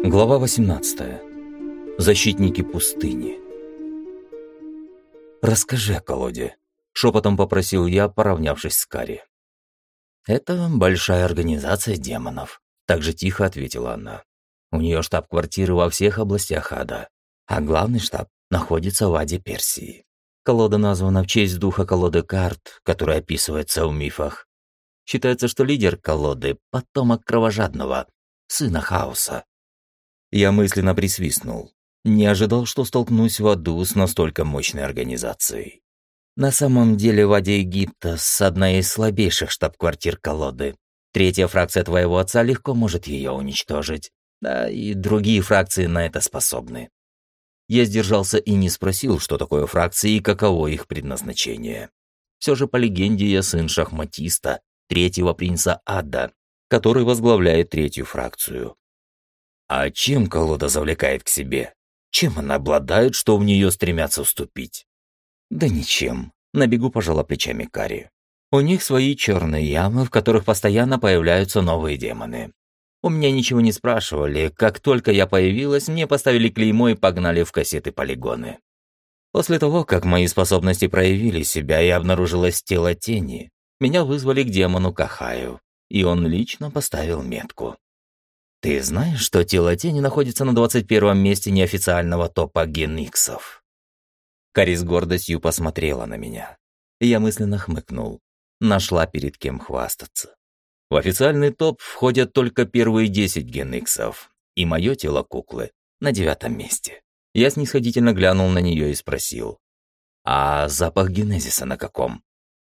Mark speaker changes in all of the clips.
Speaker 1: Глава 18. Защитники пустыни. «Расскажи о колоде», — шепотом попросил я, поравнявшись с Кари. «Это большая организация демонов», — так же тихо ответила она. «У нее штаб-квартиры во всех областях ада, а главный штаб находится в Аде Персии. Колода названа в честь духа колоды карт, который описывается в мифах. Считается, что лидер колоды — потомок кровожадного, сына хаоса». Я мысленно присвистнул. Не ожидал, что столкнусь в аду с настолько мощной организацией. На самом деле в аде Египта одна из слабейших штаб-квартир колоды. Третья фракция твоего отца легко может ее уничтожить. Да и другие фракции на это способны. Я сдержался и не спросил, что такое фракции и каково их предназначение. Все же по легенде я сын шахматиста, третьего принца ада, который возглавляет третью фракцию. А чем колода завлекает к себе? Чем она обладает, что в нее стремятся вступить? Да ничем. На бегу пожала плечами Кари. У них свои черные ямы, в которых постоянно появляются новые демоны. У меня ничего не спрашивали. Как только я появилась, мне поставили клеймо и погнали в кассеты-полигоны. После того, как мои способности проявили себя и обнаружилось тело тени, меня вызвали к демону Кахаю, и он лично поставил метку. Ты знаешь, что тело тени находится на 21-м месте неофициального топа гениксов? Кари с гордостью посмотрела на меня. Я мысленно хмыкнул. Нашла перед кем хвастаться. В официальный топ входят только первые 10 гениксов, и мое тело куклы на 9-м месте. Я снисходительно глянул на нее и спросил. А запах генезиса на каком?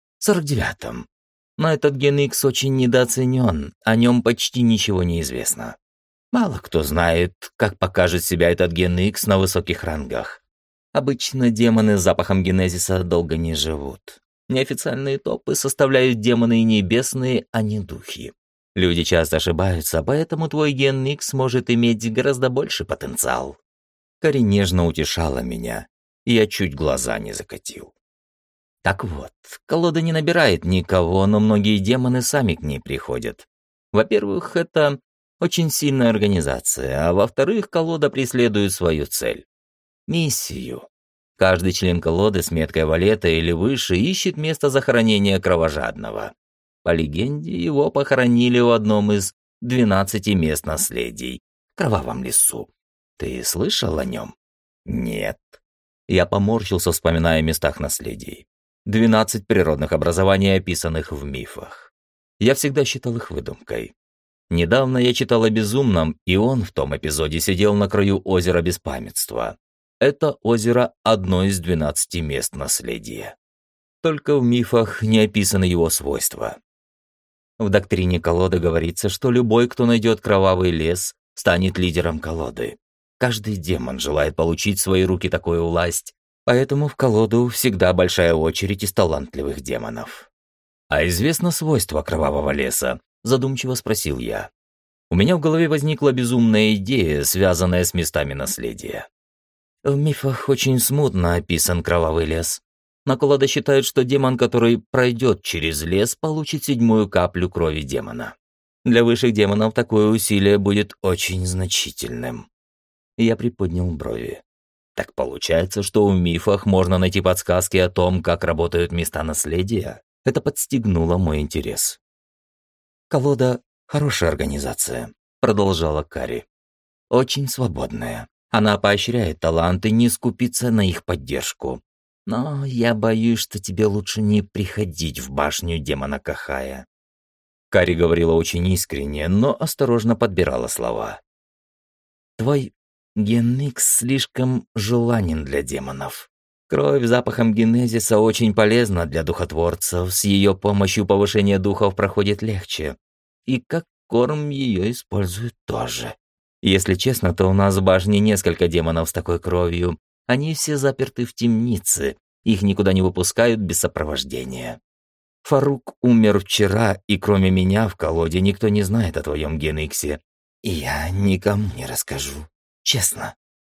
Speaker 1: 49-м. Но этот геникс очень недооценен, о нем почти ничего не известно. Мало кто знает, как покажет себя этот геникс на высоких рангах. Обычно демоны с запахом генезиса долго не живут. Неофициальные топы составляют демоны небесные, а не духи. Люди часто ошибаются, поэтому твой геникс может иметь гораздо больший потенциал. Кари нежно утешала меня, и я чуть глаза не закатил. Так вот, колода не набирает никого, но многие демоны сами к ней приходят. Во-первых, это очень сильная организация, а во-вторых, колода преследует свою цель – миссию. Каждый член колоды с меткой валета или выше ищет место захоронения кровожадного. По легенде, его похоронили в одном из 12 мест наследий – Кровавом лесу. Ты слышал о нем? Нет. Я поморщился, вспоминая о местах наследий. 12 природных образований, описанных в мифах. Я всегда считал их выдумкой. Недавно я читал о Безумном, и он в том эпизоде сидел на краю озера Беспамятства. Это озеро – одно из 12 мест наследия. Только в мифах не описаны его свойства. В доктрине колоды говорится, что любой, кто найдет кровавый лес, станет лидером колоды. Каждый демон желает получить в свои руки такую власть, поэтому в колоду всегда большая очередь из талантливых демонов. А известно свойство кровавого леса? Задумчиво спросил я. У меня в голове возникла безумная идея, связанная с местами наследия. В мифах очень смутно описан кровавый лес. Но колода считает, что демон, который пройдет через лес, получит 7-ю каплю крови демона. Для высших демонов такое усилие будет очень значительным. Я приподнял брови. Так получается, что в мифах можно найти подсказки о том, как работают места наследия? Это подстегнуло мой интерес. «Колода – хорошая организация», – продолжала Кари. «Очень свободная. Она поощряет таланты, не скупится на их поддержку. Но я боюсь, что тебе лучше не приходить в башню демона Кахая». Кари говорила очень искренне, но осторожно подбирала слова. «Твой геникс слишком желанен для демонов. Кровь с запахом генезиса очень полезна для духотворцев, с ее помощью повышение духов проходит легче. И как корм ее используют тоже. Если честно, то у нас в башне несколько демонов с такой кровью. Они все заперты в темнице, их никуда не выпускают без сопровождения. Фарук умер вчера, и кроме меня в колоде никто не знает о твоем гениксе. И я никому не расскажу, честно.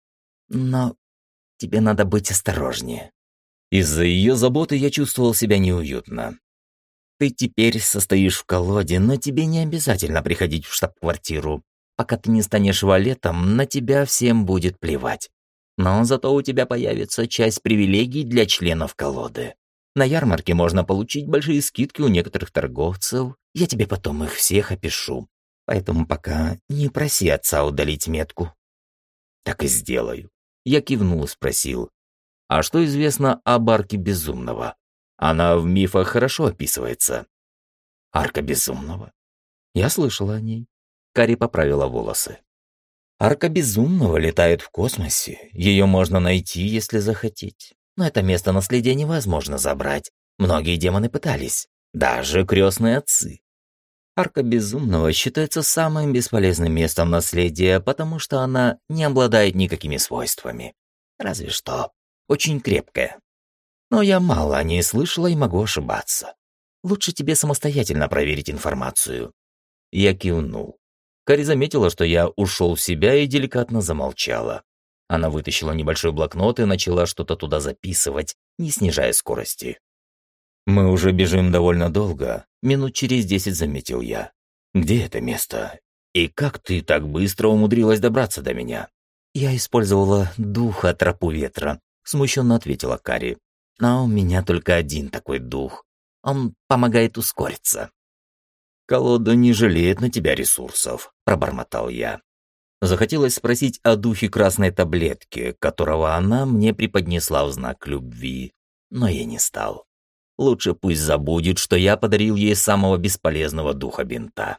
Speaker 1: Но тебе надо быть осторожнее». Из-за ее заботы я чувствовал себя неуютно. Ты теперь состоишь в колоде, но тебе не обязательно приходить в штаб-квартиру. Пока ты не станешь валетом, на тебя всем будет плевать. Но зато у тебя появится часть привилегий для членов колоды. На ярмарке можно получить большие скидки у некоторых торговцев. Я тебе потом их всех опишу. Поэтому пока не проси отца удалить метку». «Так и сделаю». Я кивнул и спросил: «А что известно об арке Безумного? Она в мифах хорошо описывается». «Арка Безумного?» «Я слышала о ней». Кари поправила волосы. «Арка Безумного летает в космосе. Ее можно найти, если захотеть. Но это место наследия невозможно забрать. Многие демоны пытались. Даже крестные отцы. Арка Безумного считается самым бесполезным местом наследия, потому что она не обладает никакими свойствами. Разве что очень крепкая. Но я мало о ней слышала и могу ошибаться. Лучше тебе самостоятельно проверить информацию». Я кивнул. Кари заметила, что я ушел в себя, и деликатно замолчала. Она вытащила небольшой блокнот и начала что-то туда записывать, не снижая скорости. «Мы уже бежим довольно долго», — минут через 10 заметил я. «Где это место? И как ты так быстро умудрилась добраться до меня?» «Я использовала духа тропу ветра», — смущенно ответила Кари. «Но у меня только один такой дух. Он помогает ускориться». «Колода не жалеет на тебя ресурсов», — пробормотал я. Захотелось спросить о духе красной таблетки, которого она мне преподнесла в знак любви, но я не стал. Лучше пусть забудет, что я подарил ей самого бесполезного духа бинта.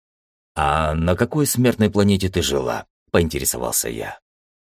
Speaker 1: «А на какой смертной планете ты жила?» — поинтересовался я.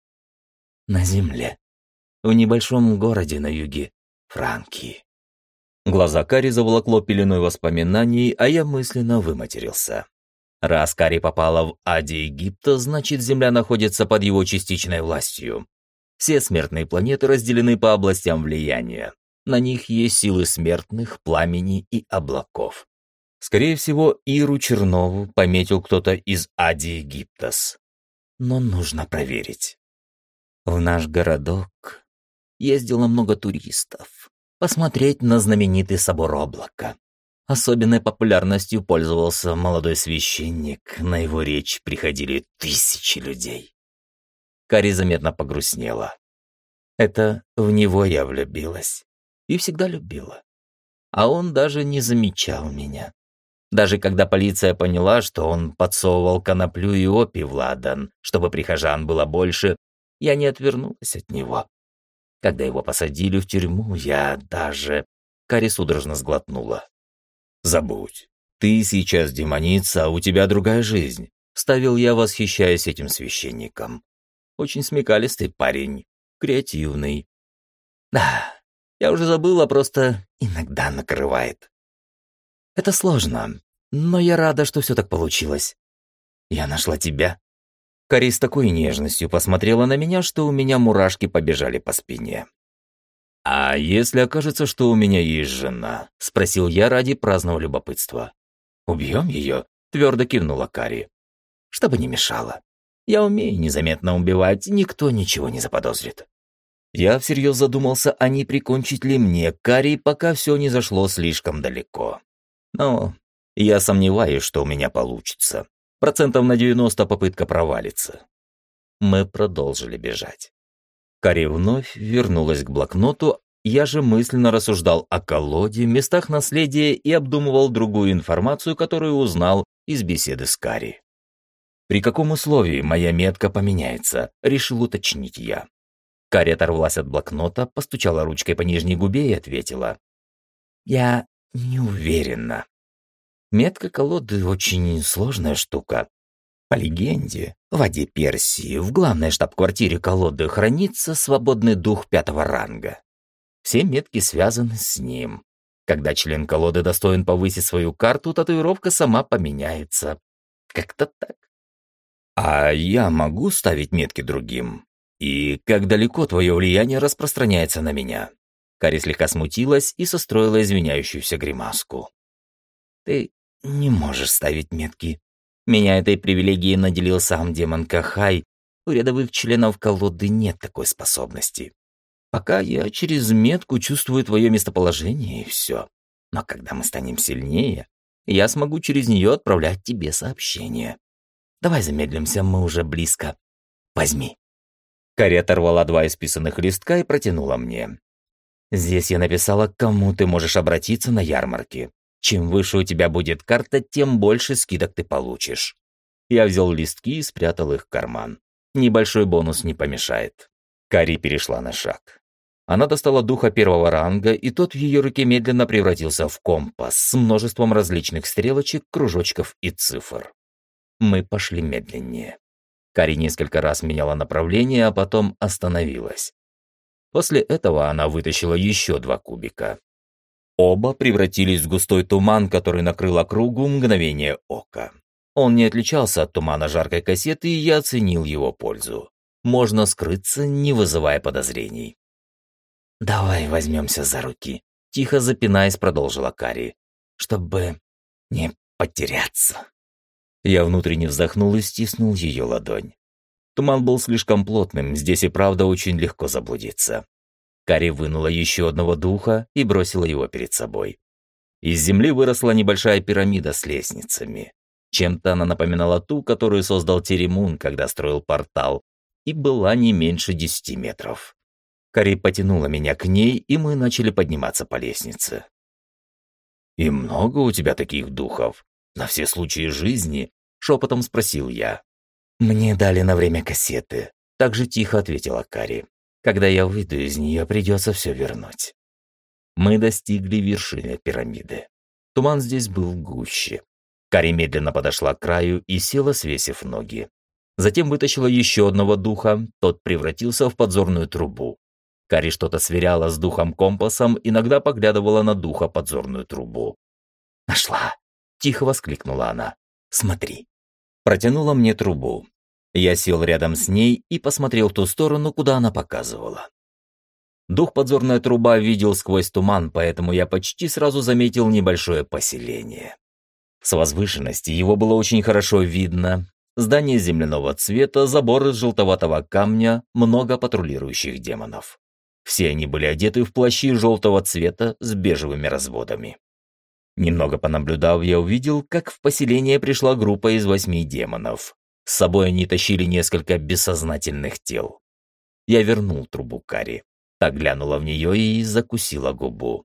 Speaker 1: «На Земле. В небольшом городе на юге Франкии». Глаза Кари заволокло пеленой воспоминаний, а я мысленно выматерился. Раз Кари попала в Ади Египта, значит, Земля находится под его частичной властью. Все смертные планеты разделены по областям влияния. На них есть силы смертных, пламени и облаков. Скорее всего, Иру Чернову пометил кто-то из Ади Египтас. Но нужно проверить. В наш городок ездило много туристов посмотреть на знаменитый собор облака. Особенной популярностью пользовался молодой священник, на его речь приходили тысячи людей. Кари заметно погрустнела. Это в него я влюбилась. И всегда любила. А он даже не замечал меня. Даже когда полиция поняла, что он подсовывал коноплю и опий в ладан, чтобы прихожан было больше, я не отвернулась от него. Когда его посадили в тюрьму, я даже... Кари судорожно сглотнула. «Забудь. Ты сейчас демоница, а у тебя другая жизнь», — вставил я, восхищаясь этим священником. Очень смекалистый парень, креативный. Да, я уже забыла, просто иногда накрывает. Это сложно, но я рада, что все так получилось. Я нашла тебя. Кари с такой нежностью посмотрела на меня, что у меня мурашки побежали по спине. «А если окажется, что у меня есть жена?» — спросил я ради праздного любопытства. «Убьем ее?» — твердо кивнула Кари. «Чтобы не мешало. Я умею незаметно убивать, никто ничего не заподозрит». Я всерьез задумался, а не прикончить ли мне Кари, пока все не зашло слишком далеко. Но я сомневаюсь, что у меня получится. 90% попытка провалится. Мы продолжили бежать. Кари вновь вернулась к блокноту, я же мысленно рассуждал о колоде, местах наследия и обдумывал другую информацию, которую узнал из беседы с Кари. «При каком условии моя метка поменяется?» — решил уточнить я. Кари оторвалась от блокнота, постучала ручкой по нижней губе и ответила. «Я не уверена. Метка колоды очень сложная штука. По легенде, в Аде Персии, в главной штаб-квартире колоды, хранится свободный дух 5-го ранга. Все метки связаны с ним. Когда член колоды достоин повысить свою карту, татуировка сама поменяется. Как-то так. А я могу ставить метки другим? И как далеко твое влияние распространяется на меня?» Кари слегка смутилась и состроила извиняющуюся гримаску. «Ты не можешь ставить метки. Меня этой привилегией наделил сам демон Кахай. У рядовых членов колоды нет такой способности. Пока я через метку чувствую твое местоположение и все. Но когда мы станем сильнее, я смогу через нее отправлять тебе сообщения. Давай замедлимся, мы уже близко. Возьми». Кари оторвала 2 исписанных листка и протянула мне. «Здесь я написала, к кому ты можешь обратиться на ярмарке. Чем выше у тебя будет карта, тем больше скидок ты получишь». Я взял листки и спрятал их в карман. Небольшой бонус не помешает. Кари перешла на шаг. Она достала духа 1-го ранга, и тот в ее руке медленно превратился в компас с множеством различных стрелочек, кружочков и цифр. Мы пошли медленнее. Кари несколько раз меняла направление, а потом остановилась. После этого она вытащила еще 2 кубика. Оба превратились в густой туман, который накрыл округу мгновение ока. Он не отличался от тумана жаркой кассеты, и я оценил его пользу. Можно скрыться, не вызывая подозрений. «Давай возьмемся за руки», — тихо запинаясь, продолжила Кари, «чтобы не потеряться». Я внутренне вздохнул и стиснул ее ладонь. Туман был слишком плотным, здесь и правда очень легко заблудиться. Кари вынула еще одного духа и бросила его перед собой. Из земли выросла небольшая пирамида с лестницами. Чем-то она напоминала ту, которую создал Теремун, когда строил портал, и была не меньше 10 метров. Кари потянула меня к ней, и мы начали подниматься по лестнице. «И много у тебя таких духов? На все случаи жизни?» — шепотом спросил я. «Мне дали на время кассеты», — так же тихо ответила Кари. «Когда я выйду из нее, придется все вернуть». Мы достигли вершины пирамиды. Туман здесь был гуще. Кари медленно подошла к краю и села, свесив ноги. Затем вытащила еще одного духа, тот превратился в подзорную трубу. Кари что-то сверяла с духом-компасом, иногда поглядывала на духа-подзорную трубу. «Нашла!» — тихо воскликнула она. «Смотри!» Протянула мне трубу. Я сел рядом с ней и посмотрел в ту сторону, куда она показывала. Дух-подзорная труба видел сквозь туман, поэтому я почти сразу заметил небольшое поселение. С возвышенности его было очень хорошо видно. Здание земляного цвета, забор из желтоватого камня, много патрулирующих демонов. Все они были одеты в плащи желтого цвета с бежевыми разводами. Немного понаблюдав, я увидел, как в поселение пришла группа из 8 демонов. С собой они тащили несколько бессознательных тел. Я вернул трубу Кари. Та глянула в нее и закусила губу.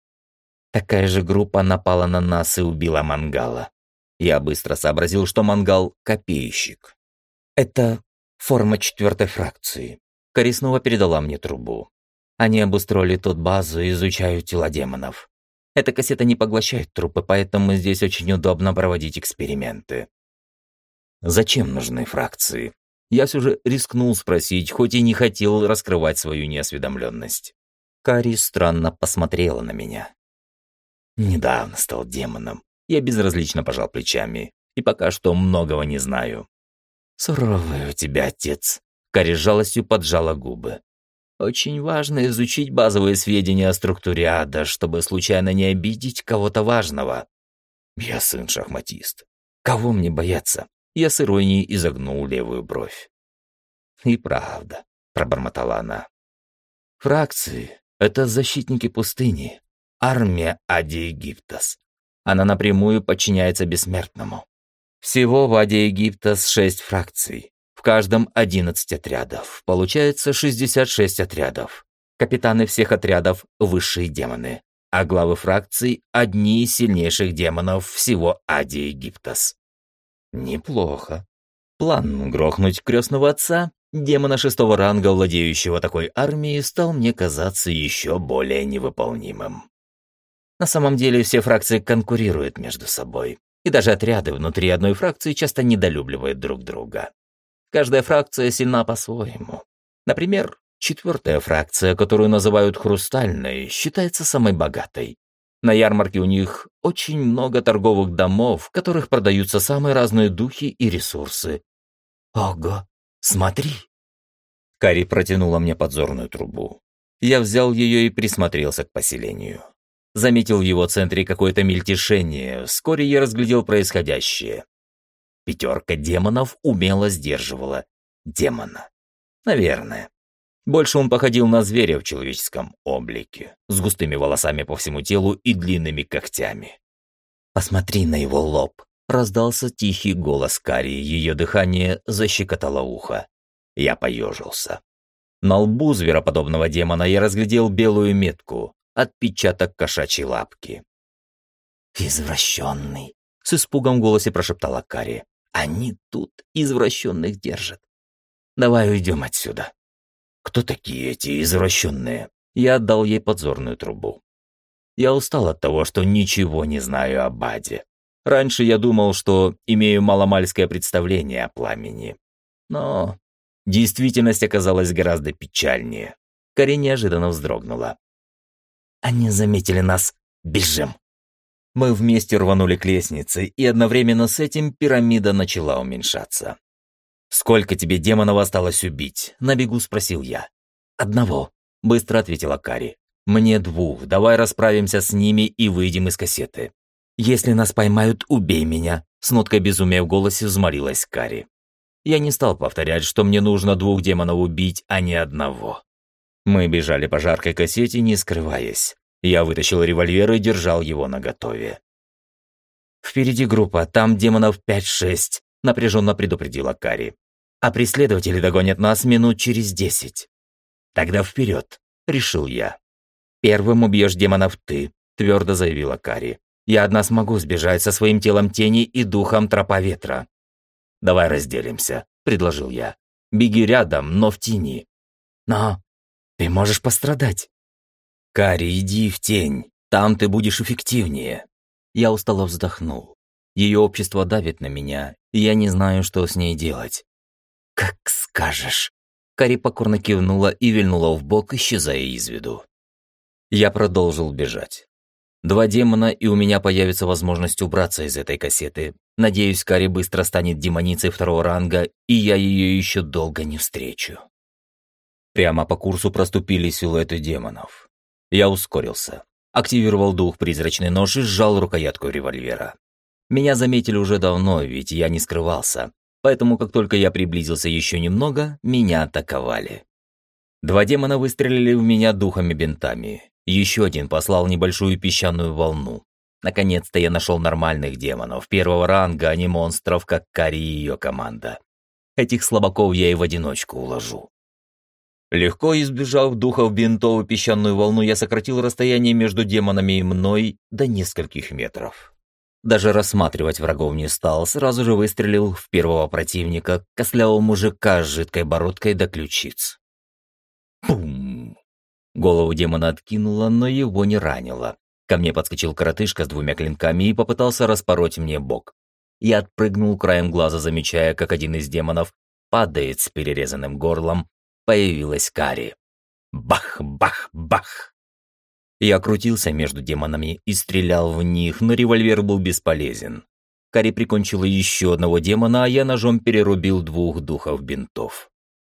Speaker 1: Такая же группа напала на нас и убила Мангала. Я быстро сообразил, что Мангал — копейщик. Это форма 4-й фракции. Кари снова передала мне трубу. Они обустроили тут базу и изучают тела демонов. Эта кассета не поглощает трупы, поэтому здесь очень удобно проводить эксперименты. Зачем нужны фракции? Я все же рискнул спросить, хоть и не хотел раскрывать свою неосведомленность. Кари странно посмотрела на меня. Недавно стал демоном. Я безразлично пожал плечами, и пока что многого не знаю. Суровый у тебя отец. Кари с жалостью поджала губы. Очень важно изучить базовые сведения о структуре ада, чтобы случайно не обидеть кого-то важного. Я сын-шахматист. Кого мне бояться? Я с иронией изогнул левую бровь. И правда, пробормотала она. Фракции — это защитники пустыни, армия Ади Египтос. Она напрямую подчиняется бессмертному. Всего в Ади Египтос 6 фракций. В каждом 11 отрядов. Получается 66 отрядов. Капитаны всех отрядов – высшие демоны. А главы фракций – одни из сильнейших демонов всего Ади Египтос. Неплохо. План грохнуть крестного отца, демона 6-го ранга, владеющего такой армией, стал мне казаться еще более невыполнимым. На самом деле все фракции конкурируют между собой. И даже отряды внутри одной фракции часто недолюбливают друг друга. Каждая фракция сильна по-своему. Например, 4-я фракция, которую называют «Хрустальной», считается самой богатой. На ярмарке у них очень много торговых домов, в которых продаются самые разные духи и ресурсы. Ого, смотри! Кари протянула мне подзорную трубу. Я взял ее и присмотрелся к поселению. Заметил в его центре какое-то мельтешение, вскоре я разглядел происходящее. 5 демонов умело сдерживала демона. Наверное. Больше он походил на зверя в человеческом облике, с густыми волосами по всему телу и длинными когтями. Посмотри на его лоб. Раздался тихий голос Кари, ее дыхание защекотало ухо. Я поежился. На лбу звероподобного демона я разглядел белую метку, отпечаток кошачьей лапки. «Извращенный!» — с испугом в голосе прошептала Кари. «Они тут извращенных держат. Давай уйдем отсюда». «Кто такие эти извращенные?» Я отдал ей подзорную трубу. Я устал от того, что ничего не знаю об Аде. Раньше я думал, что имею маломальское представление о пламени. Но действительность оказалась гораздо печальнее. Кари неожиданно вздрогнула. «Они заметили нас. Бежим!» Мы вместе рванули к лестнице, и одновременно с этим пирамида начала уменьшаться. «Сколько тебе демонов осталось убить?» — на бегу спросил я. «Одного», — быстро ответила Кари. «Мне 2. Давай расправимся с ними и выйдем из кассеты. Если нас поймают, убей меня», — с ноткой безумия в голосе взмолилась Кари. Я не стал повторять, что мне нужно 2 демонов убить, а не одного. Мы бежали по жаркой кассете, не скрываясь. Я вытащил револьвер и держал его наготове. «Впереди группа, там демонов 5-6», — напряженно предупредила Кари. «А преследователи догонят нас минут через 10». «Тогда вперед», — решил я. «Первым убьешь демонов ты», — твердо заявила Кари. «Я одна смогу сбежать со своим телом тени и духом тропа ветра». «Давай разделимся», — предложил я. «Беги рядом, но в тени». «Но ты можешь пострадать». «Кари, иди в тень, там ты будешь эффективнее». Я устало вздохнул. Ее общество давит на меня, и я не знаю, что с ней делать. «Как скажешь». Кари покорно кивнула и вильнула вбок, исчезая из виду. Я продолжил бежать. 2 демона, и у меня появится возможность убраться из этой кассеты. Надеюсь, Кари быстро станет демоницей 2-го ранга, и я ее еще долго не встречу. Прямо по курсу проступили силуэты демонов. Я ускорился, активировал дух призрачный нож и сжал рукоятку револьвера. Меня заметили уже давно, ведь я не скрывался, поэтому как только я приблизился еще немного, меня атаковали. 2 демона выстрелили в меня духами-бинтами. Еще один послал небольшую песчаную волну. Наконец-то я нашел нормальных демонов 1-го ранга, а не монстров, как Кари и ее команда. Этих слабаков я и в одиночку уложу. Легко избежав духов бинтов и песчаную волну, я сократил расстояние между демонами и мной до нескольких метров. Даже рассматривать врагов не стал, сразу же выстрелил в первого противника, костлявого мужика с жидкой бородкой до ключиц. Пум! Голову демона откинуло, но его не ранило. Ко мне подскочил коротышка с 2 клинками и попытался распороть мне бок. Я отпрыгнул краем глаза, замечая, как один из демонов падает с перерезанным горлом. Появилась Кари. Бах, бах, бах! Я крутился между демонами и стрелял в них, но револьвер был бесполезен. Кари прикончила еще одного демона, а я ножом перерубил 2 духов бинтов.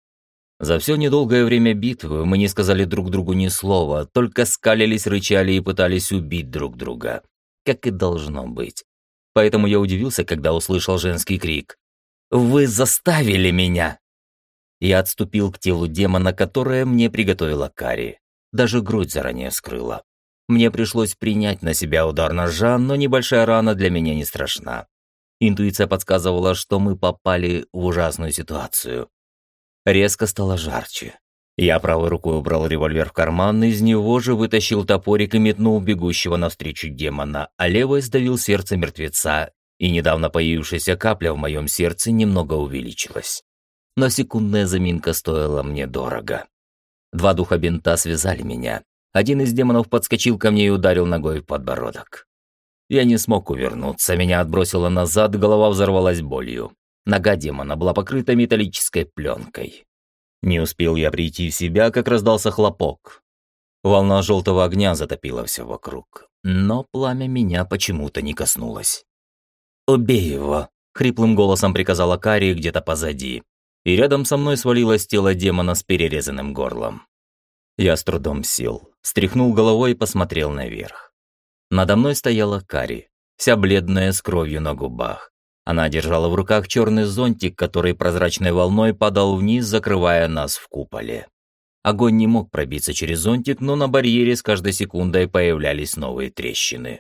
Speaker 1: За все недолгое время битвы мы не сказали друг другу ни слова, только скалились, рычали и пытались убить друг друга. Как и должно быть. Поэтому я удивился, когда услышал женский крик. «Вы заставили меня!» Я отступил к телу демона, которое мне приготовила Кари. Даже грудь заранее скрыла. Мне пришлось принять на себя удар ножа, но небольшая рана для меня не страшна. Интуиция подсказывала, что мы попали в ужасную ситуацию. Резко стало жарче. Я правой рукой убрал револьвер в карман, из него же вытащил топорик и метнул бегущего навстречу демона, а левой сдавил сердце мертвеца, и недавно появившаяся капля в моем сердце немного увеличилась. Но секундная заминка стоила мне дорого. 2 духа бинта связали меня. Один из демонов подскочил ко мне и ударил ногой в подбородок. Я не смог увернуться, меня отбросило назад, голова взорвалась болью. Нога демона была покрыта металлической пленкой. Не успел я прийти в себя, как раздался хлопок. Волна желтого огня затопила все вокруг, но пламя меня почему-то не коснулось. «Убей его!» — хриплым голосом приказала Кари где-то позади, и рядом со мной свалилось тело демона с перерезанным горлом. Я с трудом сел, стряхнул головой и посмотрел наверх. Надо мной стояла Кари, вся бледная, с кровью на губах. Она держала в руках черный зонтик, который прозрачной волной падал вниз, закрывая нас в куполе. Огонь не мог пробиться через зонтик, но на барьере с каждой секундой появлялись новые трещины.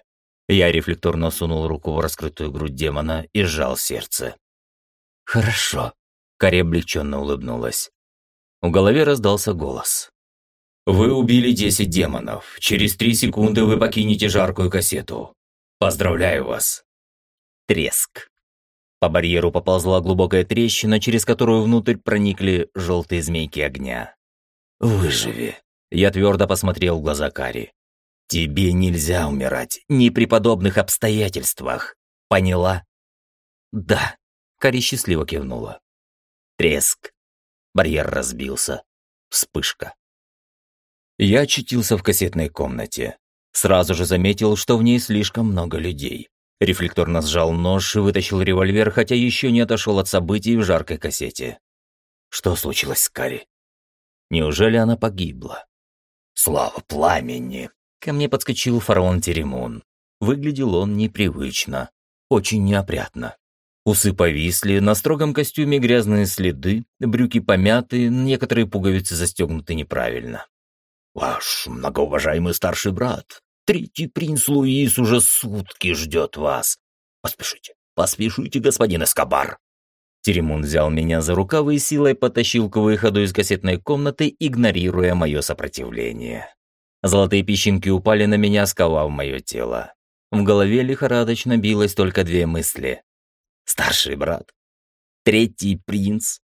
Speaker 1: Я рефлекторно сунул руку в раскрытую грудь демона и сжал сердце. «Хорошо», — Кари облегченно улыбнулась. В голове раздался голос. «Вы убили 10 демонов. Через 3 секунды вы покинете жаркую кассету. Поздравляю вас». Треск. По барьеру поползла глубокая трещина, через которую внутрь проникли желтые змейки огня. «Выживи». Я твердо посмотрел в глаза Кари. «Тебе нельзя умирать, ни при подобных обстоятельствах. Поняла?» «Да», — Кари счастливо кивнула. Треск. Барьер разбился. Вспышка. Я очутился в кассетной комнате. Сразу же заметил, что в ней слишком много людей. Рефлекторно сжал нож и вытащил револьвер, хотя еще не отошел от событий в жаркой кассете. Что случилось с Кари? Неужели она погибла? Слава пламени! Ко мне подскочил фараон Теремун. Выглядел он непривычно, очень неопрятно. Усы повисли, на строгом костюме грязные следы, брюки помяты, некоторые пуговицы застегнуты неправильно. «Ваш многоуважаемый старший брат, третий принц Луис уже сутки ждет вас. Поспешите, поспешите, господин Эскобар!» Теремун взял меня за рукавы и силой потащил к выходу из кассетной комнаты, игнорируя мое сопротивление. Золотые песчинки упали на меня, сковав мое тело. В голове лихорадочно билось только две мысли. Старший брат, третий принц,